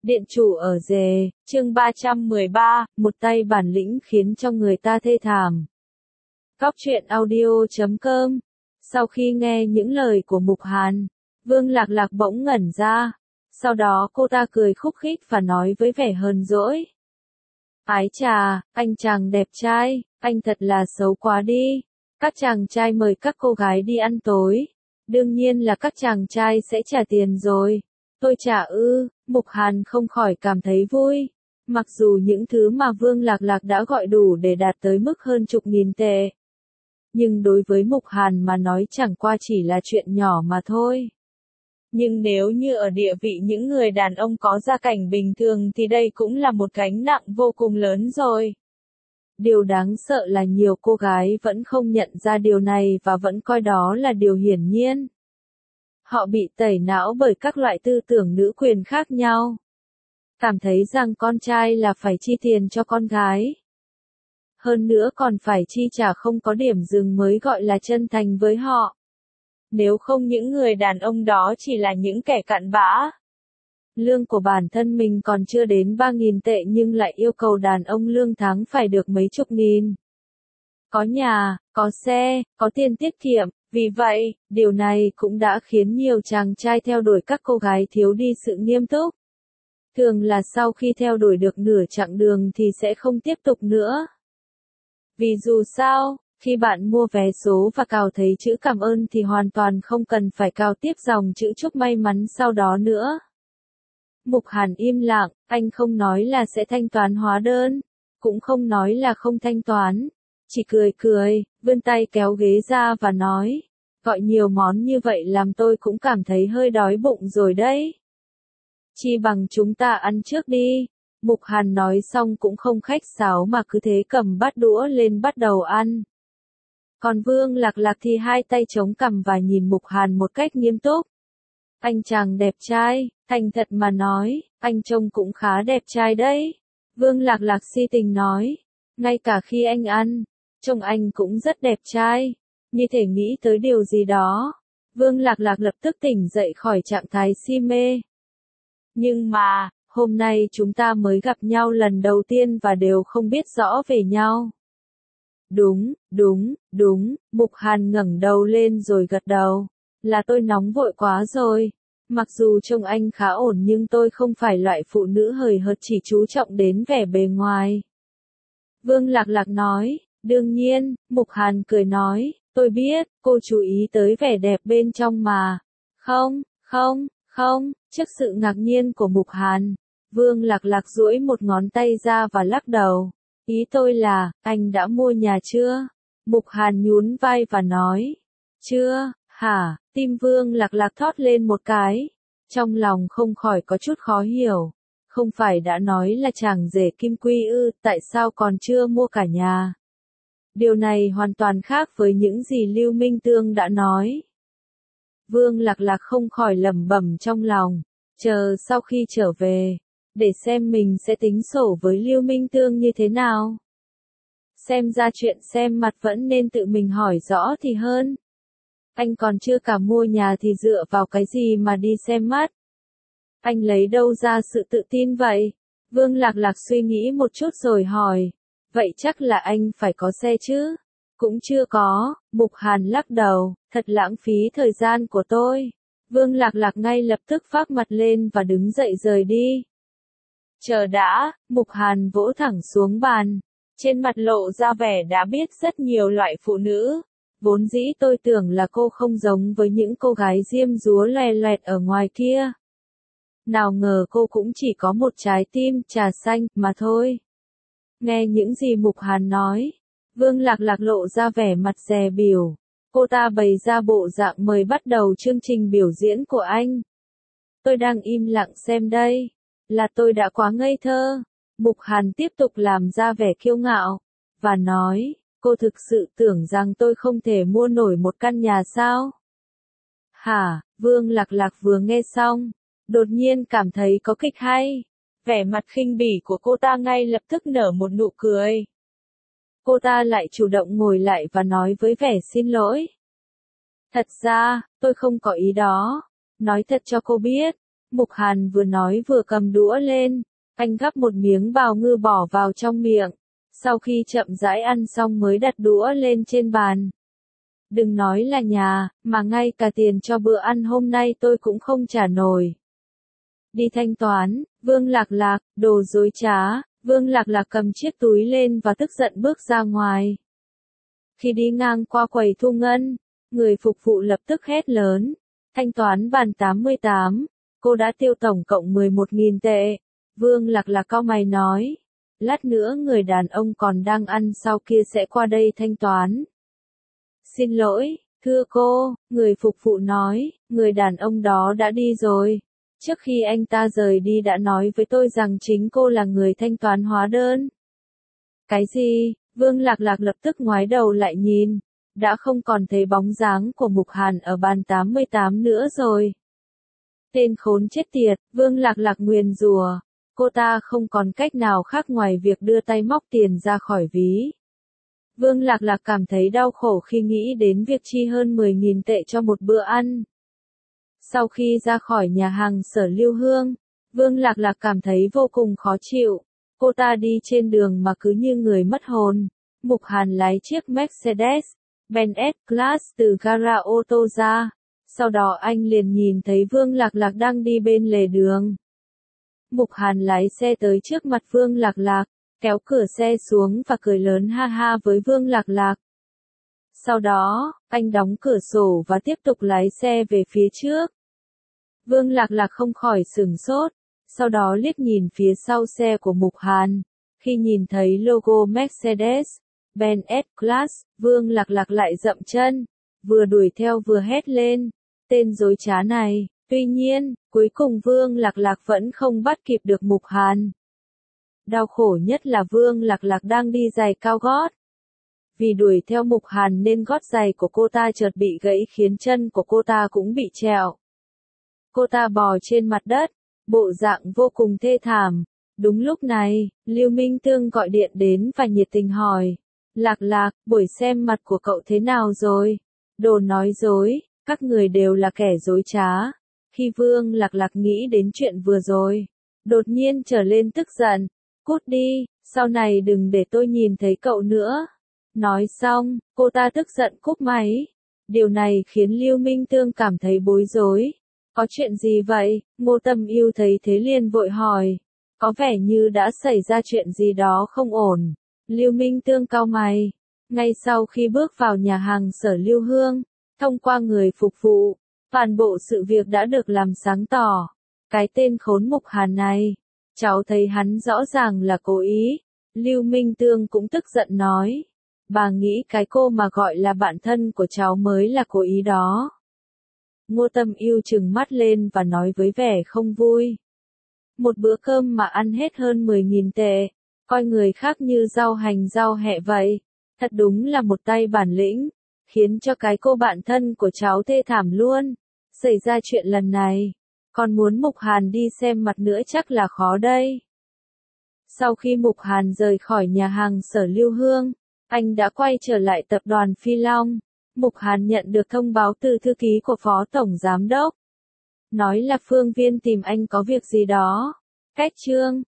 Điện chủ ở rề, chương 313, một tay bản lĩnh khiến cho người ta thê thảm. Cóc truyện audio.com. Sau khi nghe những lời của Mục Hàn, Vương Lạc Lạc bỗng ngẩn ra. Sau đó cô ta cười khúc khích và nói với vẻ hờn dỗi. Ái chà, anh chàng đẹp trai, anh thật là xấu quá đi. Các chàng trai mời các cô gái đi ăn tối. Đương nhiên là các chàng trai sẽ trả tiền rồi. Tôi trả ư, Mục Hàn không khỏi cảm thấy vui. Mặc dù những thứ mà Vương Lạc Lạc đã gọi đủ để đạt tới mức hơn chục nghìn tệ. Nhưng đối với Mục Hàn mà nói chẳng qua chỉ là chuyện nhỏ mà thôi. Nhưng nếu như ở địa vị những người đàn ông có gia cảnh bình thường thì đây cũng là một gánh nặng vô cùng lớn rồi. Điều đáng sợ là nhiều cô gái vẫn không nhận ra điều này và vẫn coi đó là điều hiển nhiên. Họ bị tẩy não bởi các loại tư tưởng nữ quyền khác nhau. Cảm thấy rằng con trai là phải chi tiền cho con gái. Hơn nữa còn phải chi trả không có điểm dừng mới gọi là chân thành với họ. Nếu không những người đàn ông đó chỉ là những kẻ cặn bã. Lương của bản thân mình còn chưa đến 3.000 tệ nhưng lại yêu cầu đàn ông lương tháng phải được mấy chục nghìn. Có nhà, có xe, có tiền tiết kiệm. Vì vậy, điều này cũng đã khiến nhiều chàng trai theo đuổi các cô gái thiếu đi sự nghiêm túc. Thường là sau khi theo đuổi được nửa chặng đường thì sẽ không tiếp tục nữa. Vì dù sao, khi bạn mua vé số và cào thấy chữ cảm ơn thì hoàn toàn không cần phải cào tiếp dòng chữ chúc may mắn sau đó nữa. Mục Hàn im lặng, anh không nói là sẽ thanh toán hóa đơn, cũng không nói là không thanh toán. Chỉ cười, vươn tay kéo ghế ra và nói, gọi nhiều món như vậy làm tôi cũng cảm thấy hơi đói bụng rồi đấy. Chi bằng chúng ta ăn trước đi. Mục Hàn nói xong cũng không khách sáo mà cứ thế cầm bát đũa lên bắt đầu ăn. Còn Vương Lạc Lạc thì hai tay chống cằm và nhìn Mục Hàn một cách nghiêm túc. Anh chàng đẹp trai, thành thật mà nói, anh trông cũng khá đẹp trai đấy. Vương Lạc Lạc si tình nói, ngay cả khi anh ăn, trông anh cũng rất đẹp trai, như thể nghĩ tới điều gì đó. Vương Lạc Lạc lập tức tỉnh dậy khỏi trạng thái si mê. Nhưng mà, hôm nay chúng ta mới gặp nhau lần đầu tiên và đều không biết rõ về nhau. Đúng, Mục Hàn ngẩng đầu lên rồi gật đầu. Là tôi nóng vội quá rồi. Mặc dù trông anh khá ổn nhưng tôi không phải loại phụ nữ hời hợt chỉ chú trọng đến vẻ bề ngoài. Vương Lạc Lạc nói, đương nhiên, Mục Hàn cười nói, tôi biết, cô chú ý tới vẻ đẹp bên trong mà. Không, trước sự ngạc nhiên của Mục Hàn, Vương Lạc Lạc duỗi một ngón tay ra và lắc đầu. Ý tôi là, anh đã mua nhà chưa? Mục Hàn nhún vai và nói, chưa, hả? Tim Vương Lạc Lạc thót lên một cái. Trong lòng không khỏi có chút khó hiểu. Không phải đã nói là chàng rể kim quy ư, tại sao còn chưa mua cả nhà? Điều này hoàn toàn khác với những gì Lưu Minh Tương đã nói. Vương Lạc Lạc không khỏi lẩm bẩm trong lòng, chờ sau khi trở về, để xem mình sẽ tính sổ với Lưu Minh Tương như thế nào. Xem ra chuyện xem mặt vẫn nên tự mình hỏi rõ thì hơn. Anh còn chưa cả mua nhà thì dựa vào cái gì mà đi xem mắt? Anh lấy đâu ra sự tự tin vậy? Vương Lạc Lạc suy nghĩ một chút rồi hỏi. Vậy chắc là anh phải có xe chứ? Cũng chưa có, Mục Hàn lắc đầu, thật lãng phí thời gian của tôi. Vương Lạc Lạc ngay lập tức phác mặt lên và đứng dậy rời đi. Chờ đã, Mục Hàn vỗ thẳng xuống bàn. Trên mặt lộ ra vẻ đã biết rất nhiều loại phụ nữ. Vốn dĩ tôi tưởng là cô không giống với những cô gái diêm dúa loè loẹt ở ngoài kia. Nào ngờ cô cũng chỉ có một trái tim trà xanh mà thôi. Nghe những gì Mục Hàn nói, Vương Lạc Lạc lộ ra vẻ mặt dè bỉu. Cô ta bày ra bộ dạng mời bắt đầu chương trình biểu diễn của anh. Tôi đang im lặng xem đây. Là tôi đã quá ngây thơ. Mục Hàn tiếp tục làm ra vẻ kiêu ngạo. Và nói, cô thực sự tưởng rằng tôi không thể mua nổi một căn nhà sao? Hả? Vương Lạc Lạc vừa nghe xong, đột nhiên cảm thấy có kịch hay. Vẻ mặt khinh bỉ của cô ta ngay lập tức nở một nụ cười. Cô ta lại chủ động ngồi lại và nói với vẻ xin lỗi. Thật ra, tôi không có ý đó. Nói thật cho cô biết, Mục Hàn vừa nói vừa cầm đũa lên, anh gắp một miếng bào ngư bỏ vào trong miệng, sau khi chậm rãi ăn xong mới đặt đũa lên trên bàn. Đừng nói là nhà, mà ngay cả tiền cho bữa ăn hôm nay tôi cũng không trả nổi. Đi thanh toán, Vương Lạc Lạc, đồ dối trá, Vương Lạc Lạc cầm chiếc túi lên và tức giận bước ra ngoài. Khi đi ngang qua quầy thu ngân, người phục vụ lập tức hét lớn, thanh toán bàn 88, cô đã tiêu tổng cộng 11.000 tệ. Vương Lạc Lạc cau mày nói, lát nữa người đàn ông còn đang ăn sau kia sẽ qua đây thanh toán. Xin lỗi, thưa cô, người phục vụ nói, người đàn ông đó đã đi rồi. Trước khi anh ta rời đi đã nói với tôi rằng chính cô là người thanh toán hóa đơn. Cái gì? Vương Lạc Lạc lập tức ngoái đầu lại nhìn, đã không còn thấy bóng dáng của Mục Hàn ở bàn 88 nữa rồi. Tên khốn chết tiệt, Vương Lạc Lạc nguyền rủa, cô ta không còn cách nào khác ngoài việc đưa tay móc tiền ra khỏi ví. Vương Lạc Lạc cảm thấy đau khổ khi nghĩ đến việc chi hơn 10.000 tệ cho một bữa ăn. Sau khi ra khỏi nhà hàng Sở Lưu Hương, Vương Lạc Lạc cảm thấy vô cùng khó chịu. Cô ta đi trên đường mà cứ như người mất hồn. Mục Hàn lái chiếc Mercedes-Benz S-Class từ gara ô tô ra. Sau đó anh liền nhìn thấy Vương Lạc Lạc đang đi bên lề đường. Mục Hàn lái xe tới trước mặt Vương Lạc Lạc, kéo cửa xe xuống và cười lớn ha ha với Vương Lạc Lạc. Sau đó, anh đóng cửa sổ và tiếp tục lái xe về phía trước. Vương Lạc Lạc không khỏi sửng sốt, sau đó liếc nhìn phía sau xe của Mục Hàn. Khi nhìn thấy logo Mercedes-Benz S-Class, Vương Lạc Lạc lại dậm chân, vừa đuổi theo vừa hét lên, tên dối trá này. Tuy nhiên, cuối cùng Vương Lạc Lạc vẫn không bắt kịp được Mục Hàn. Đau khổ nhất là Vương Lạc Lạc đang đi giày cao gót. Vì đuổi theo Mục Hàn nên gót giày của cô ta chợt bị gãy khiến chân của cô ta cũng bị trẹo. Cô ta bò trên mặt đất, bộ dạng vô cùng thê thảm. Đúng lúc này, Lưu Minh Tương gọi điện đến và nhiệt tình hỏi, Lạc Lạc, buổi xem mặt của cậu thế nào rồi? Đồ nói dối, các người đều là kẻ dối trá. Khi Vương Lạc Lạc nghĩ đến chuyện vừa rồi, đột nhiên trở lên tức giận, cút đi, sau này đừng để tôi nhìn thấy cậu nữa. Nói xong, cô ta tức giận cúp máy. Điều này khiến Lưu Minh Tương cảm thấy bối rối. Có chuyện gì vậy? Ngô Tâm Yêu thấy thế liền vội hỏi. Có vẻ như đã xảy ra chuyện gì đó không ổn. Lưu Minh Tương cau mày. Ngay sau khi bước vào nhà hàng Sở Lưu Hương, thông qua người phục vụ, toàn bộ sự việc đã được làm sáng tỏ. Cái tên khốn Mục Hàn này, cháu thấy hắn rõ ràng là cố ý. Lưu Minh Tương cũng tức giận nói. Bà nghĩ cái cô mà gọi là bạn thân của cháu mới là cố ý đó. Ngô Tâm Yêu trừng mắt lên và nói với vẻ không vui. Một bữa cơm mà ăn hết hơn 10.000 tệ, coi người khác như rau hành rau hẹ vậy. Thật đúng là một tay bản lĩnh, khiến cho cái cô bạn thân của cháu thê thảm luôn. Xảy ra chuyện lần này, còn muốn Mục Hàn đi xem mặt nữa chắc là khó đây. Sau khi Mục Hàn rời khỏi nhà hàng Sở Lưu Hương, anh đã quay trở lại tập đoàn Phi Long. Mục Hàn nhận được thông báo từ thư ký của Phó Tổng Giám đốc. Nói là Phương Viên tìm anh có việc gì đó. Cách chương